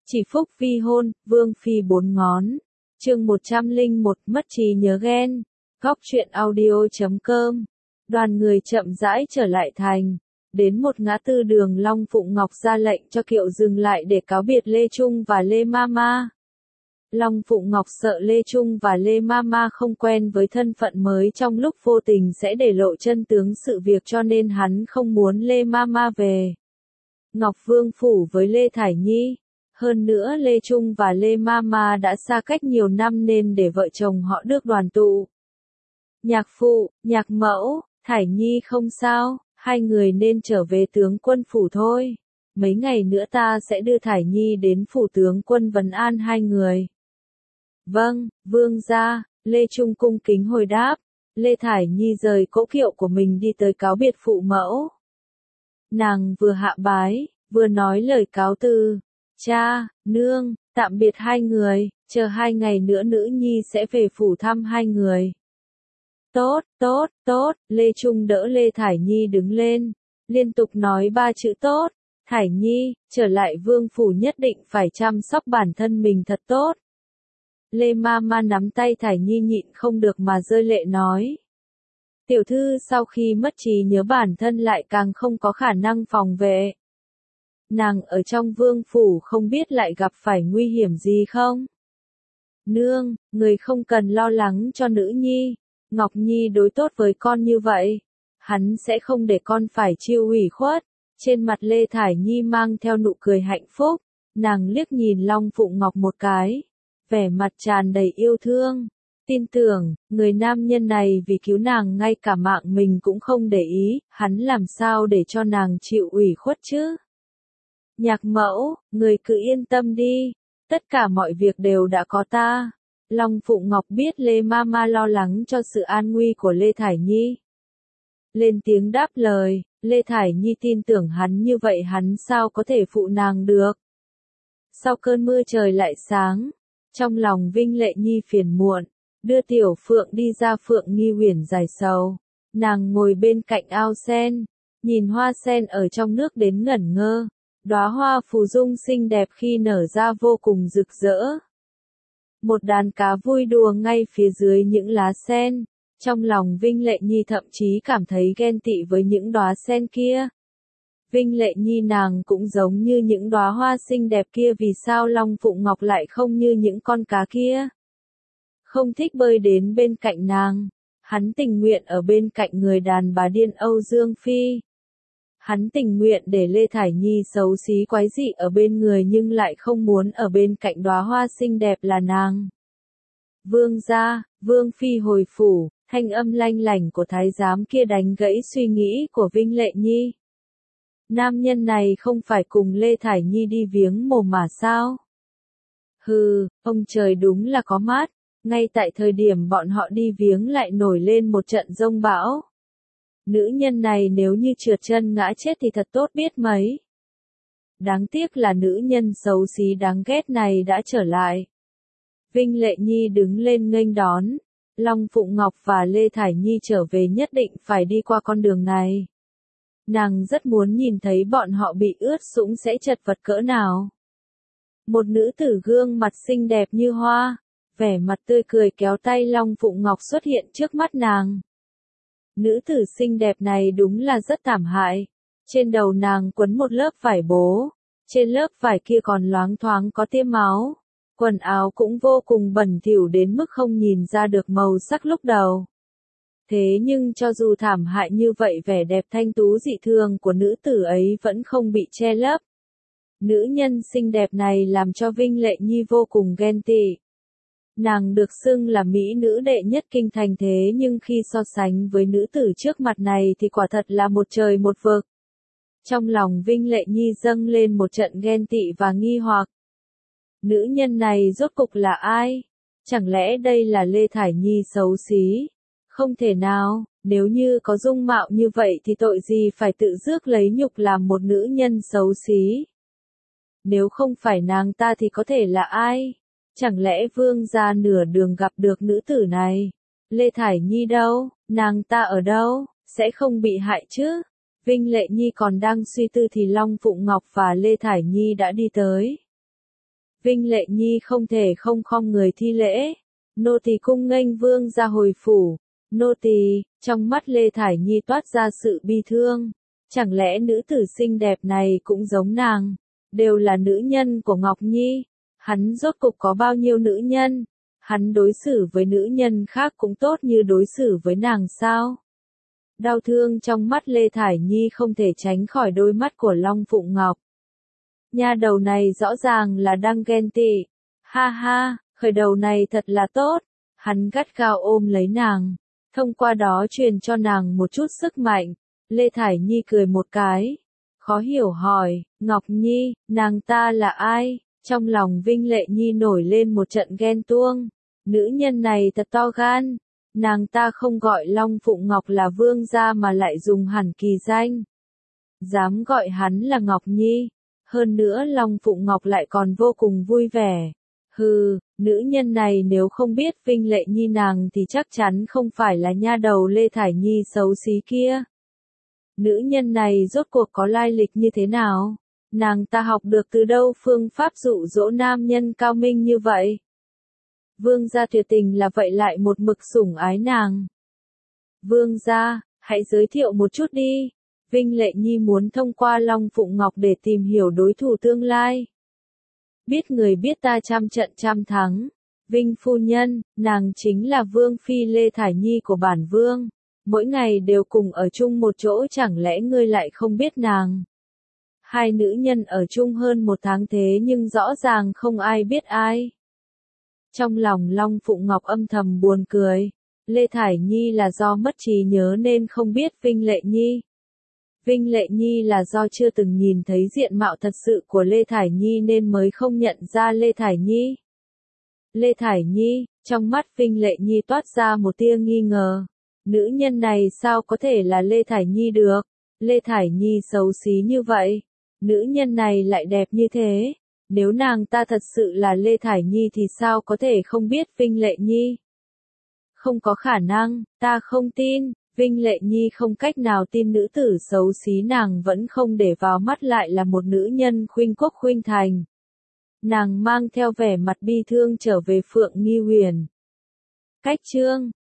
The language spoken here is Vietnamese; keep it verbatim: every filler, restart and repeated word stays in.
Chỉ phúc vi hôn, vương phi bốn ngón. Chương một trăm lẻ một mất trí nhớ ghen. Góc truyện audio chấm com. Đoàn người chậm rãi trở lại thành. Đến một ngã tư đường Long Phụng Ngọc ra lệnh cho kiệu dừng lại để cáo biệt Lê Trung và Lê Mama. Long Phụng Ngọc sợ Lê Trung và Lê Mama không quen với thân phận mới trong lúc vô tình sẽ để lộ chân tướng sự việc, cho nên hắn không muốn Lê Mama về Ngọc Vương phủ với Lê Thải Nhi. Hơn nữa Lê Trung và Lê Mama đã xa cách nhiều năm nên để vợ chồng họ được đoàn tụ. Nhạc phụ, nhạc mẫu, Thải Nhi không sao, hai người nên trở về tướng quân phủ thôi. Mấy ngày nữa ta sẽ đưa Thải Nhi đến phủ tướng quân vấn an hai người. Vâng, vương gia, Lê Trung cung kính hồi đáp. Lê Thải Nhi rời cỗ kiệu của mình đi tới cáo biệt phụ mẫu. Nàng vừa hạ bái, vừa nói lời cáo từ. Cha, nương, tạm biệt hai người, chờ hai ngày nữa nữ nhi sẽ về phủ thăm hai người. Tốt, tốt, tốt, Lê Trung đỡ Lê Thải Nhi đứng lên, liên tục nói ba chữ tốt. Thải Nhi, trở lại vương phủ nhất định phải chăm sóc bản thân mình thật tốt. Lê Mama nắm tay Thải Nhi nhịn không được mà rơi lệ nói. Tiểu thư sau khi mất trí nhớ bản thân lại càng không có khả năng phòng vệ. Nàng ở trong vương phủ không biết lại gặp phải nguy hiểm gì không? Nương, người không cần lo lắng cho nữ nhi. Ngọc Nhi đối tốt với con như vậy. Hắn sẽ không để con phải chịu ủy khuất. Trên mặt Lê Thải Nhi mang theo nụ cười hạnh phúc. Nàng liếc nhìn Long Phụng Ngọc một cái. Vẻ mặt tràn đầy yêu thương. Tin tưởng, người nam nhân này vì cứu nàng ngay cả mạng mình cũng không để ý. Hắn làm sao để cho nàng chịu ủy khuất chứ? Nhạc mẫu, người cứ yên tâm đi, tất cả mọi việc đều đã có ta. Long Phụng Ngọc biết Lê Mama lo lắng cho sự an nguy của Lê Thải Nhi. Lên tiếng đáp lời, Lê Thải Nhi tin tưởng hắn, như vậy hắn sao có thể phụ nàng được. Sau cơn mưa trời lại sáng, trong lòng Vinh Lệ Nhi phiền muộn, đưa Tiểu Phượng đi ra. Phượng Nghi Huyền dài sầu, nàng ngồi bên cạnh ao sen, nhìn hoa sen ở trong nước đến ngẩn ngơ. Đóa hoa phù dung xinh đẹp khi nở ra vô cùng rực rỡ. Một đàn cá vui đùa ngay phía dưới những lá sen. Trong lòng Vinh Lệ Nhi thậm chí cảm thấy ghen tị với những đóa sen kia. Vinh Lệ Nhi nàng cũng giống như những đóa hoa xinh đẹp kia, vì sao Long Phụng Ngọc lại không như những con cá kia? Không thích bơi đến bên cạnh nàng. Hắn tình nguyện ở bên cạnh người đàn bà điên Âu Dương Phi. Hắn tình nguyện để Lê Thải Nhi xấu xí quái dị ở bên người, nhưng lại không muốn ở bên cạnh đóa hoa xinh đẹp là nàng. Vương gia, Vương Phi hồi phủ, thanh âm lanh lảnh của thái giám kia đánh gãy suy nghĩ của Vinh Lệ Nhi. Nam nhân này không phải cùng Lê Thải Nhi đi viếng mồ mà sao? Hừ, ông trời đúng là có mắt, ngay tại thời điểm bọn họ đi viếng lại nổi lên một trận giông bão. Nữ nhân này nếu như trượt chân ngã chết thì thật tốt biết mấy. Đáng tiếc là nữ nhân xấu xí đáng ghét này đã trở lại. Vinh Lệ Nhi đứng lên nghênh đón. Long Phụng Ngọc và Lê Thải Nhi trở về nhất định phải đi qua con đường này. Nàng rất muốn nhìn thấy bọn họ bị ướt sũng sẽ chật vật cỡ nào. Một nữ tử gương mặt xinh đẹp như hoa, vẻ mặt tươi cười kéo tay Long Phụng Ngọc xuất hiện trước mắt nàng. Nữ tử xinh đẹp này đúng là rất thảm hại. Trên đầu nàng quấn một lớp vải bố. Trên lớp vải kia còn loáng thoáng có tia máu. Quần áo cũng vô cùng bẩn thỉu đến mức không nhìn ra được màu sắc lúc đầu. Thế nhưng cho dù thảm hại như vậy, vẻ đẹp thanh tú dị thường của nữ tử ấy vẫn không bị che lấp. Nữ nhân xinh đẹp này làm cho Vinh Lệ Nhi vô cùng ghen tị. Nàng được xưng là mỹ nữ đệ nhất kinh thành, thế nhưng khi so sánh với nữ tử trước mặt này thì quả thật là một trời một vực. Trong lòng Vinh Lệ Nhi dâng lên một trận ghen tị và nghi hoặc. Nữ nhân này rốt cục là ai? Chẳng lẽ đây là Lê Thải Nhi xấu xí? Không thể nào, nếu như có dung mạo như vậy thì tội gì phải tự rước lấy nhục làm một nữ nhân xấu xí? Nếu không phải nàng ta thì có thể là ai? Chẳng lẽ vương gia nửa đường gặp được nữ tử này? Lê Thải Nhi đâu? Nàng ta ở đâu? Sẽ không bị hại chứ? Vinh Lệ Nhi còn đang suy tư thì Long Phụng Ngọc và Lê Thải Nhi đã đi tới. Vinh Lệ Nhi không thể không khom người thi lễ. Nô tỳ cung nghênh vương ra hồi phủ. Nô tỳ, trong mắt Lê Thải Nhi toát ra sự bi thương. Chẳng lẽ nữ tử xinh đẹp này cũng giống nàng? Đều là nữ nhân của Ngọc Nhi. Hắn rốt cục có bao nhiêu nữ nhân? Hắn đối xử với nữ nhân khác cũng tốt như đối xử với nàng sao? Đau thương trong mắt Lê Thải Nhi không thể tránh khỏi đôi mắt của Long Phụng Ngọc. Nha đầu này rõ ràng là đang ghen tị. Ha ha, khởi đầu này thật là tốt. Hắn gắt gao ôm lấy nàng, thông qua đó truyền cho nàng một chút sức mạnh. Lê Thải Nhi cười một cái, khó hiểu hỏi, Ngọc Nhi, nàng ta là ai? Trong lòng Vinh Lệ Nhi nổi lên một trận ghen tuông. Nữ nhân này thật to gan. Nàng ta không gọi Long Phụng Ngọc là vương gia mà lại dùng hẳn kỳ danh. Dám gọi hắn là Ngọc Nhi. Hơn nữa Long Phụng Ngọc lại còn vô cùng vui vẻ. Hừ, nữ nhân này nếu không biết Vinh Lệ Nhi nàng thì chắc chắn không phải là nha đầu Lê Thải Nhi xấu xí kia. Nữ nhân này rốt cuộc có lai lịch như thế nào? Nàng ta học được từ đâu phương pháp dụ dỗ nam nhân cao minh như vậy? Vương gia tuyệt tình là vậy lại một mực sủng ái nàng. Vương gia, hãy giới thiệu một chút đi. Vinh Lệ Nhi muốn thông qua Long Phụng Ngọc để tìm hiểu đối thủ tương lai. Biết người biết ta trăm trận trăm thắng. Vinh phu nhân, nàng chính là Vương Phi Lê Thải Nhi của bản Vương. Mỗi ngày đều cùng ở chung một chỗ, chẳng lẽ ngươi lại không biết nàng? Hai nữ nhân ở chung hơn một tháng thế nhưng rõ ràng không ai biết ai. Trong lòng Long Phụng Ngọc âm thầm buồn cười. Lê Thải Nhi là do mất trí nhớ nên không biết Vinh Lệ Nhi. Vinh Lệ Nhi là do chưa từng nhìn thấy diện mạo thật sự của Lê Thải Nhi nên mới không nhận ra Lê Thải Nhi. Lê Thải Nhi, trong mắt Vinh Lệ Nhi toát ra một tia nghi ngờ. Nữ nhân này sao có thể là Lê Thải Nhi được? Lê Thải Nhi xấu xí như vậy. Nữ nhân này lại đẹp như thế. Nếu nàng ta thật sự là Lê Thải Nhi thì sao có thể không biết Vinh Lệ Nhi? Không có khả năng, ta không tin. Vinh Lệ Nhi không cách nào tin nữ tử xấu xí nàng vẫn không để vào mắt lại là một nữ nhân khuynh quốc khuynh thành. Nàng mang theo vẻ mặt bi thương trở về Phượng Nghi Huyền. Cách chương